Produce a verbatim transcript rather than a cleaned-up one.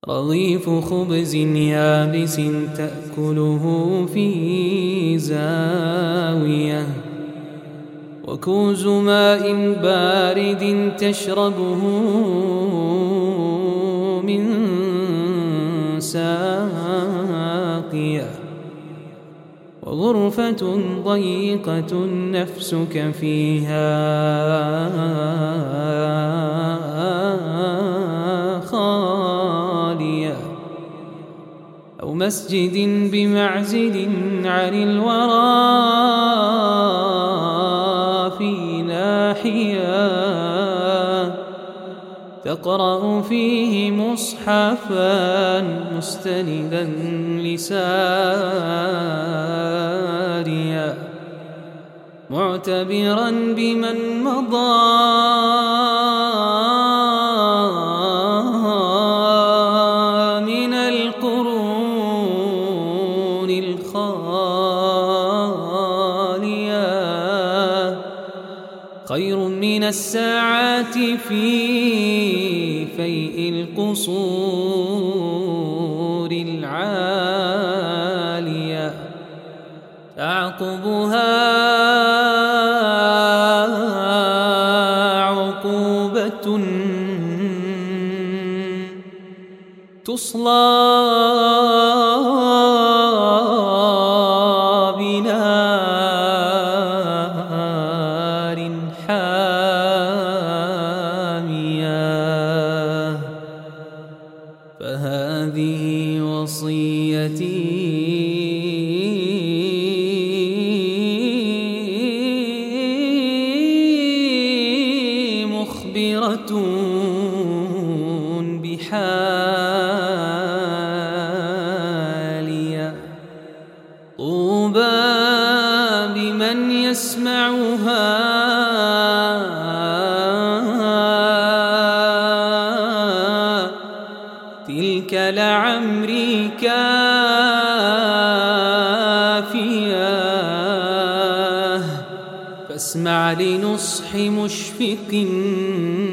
رغيف خبز يابس تأكله في زاوية، وكوز ماء بارد تشربه من ساقية، وغرفة ضيقة نفسك فيها خالية، أو مسجد بمعزل عن الورى في ناحية تقرأ فيه مصحفا مستندا لساريا، معتبرا بمن مضى من القرون الخالية، خير من الساعات في فيء القصور العالية، تعقبها عقوبة تصلى بنار حامية. فهذه وصيتي مخبرة بحالي، طوبى بمن يسمعها تلك لعمري كافية، فاسمع لنصح مشفق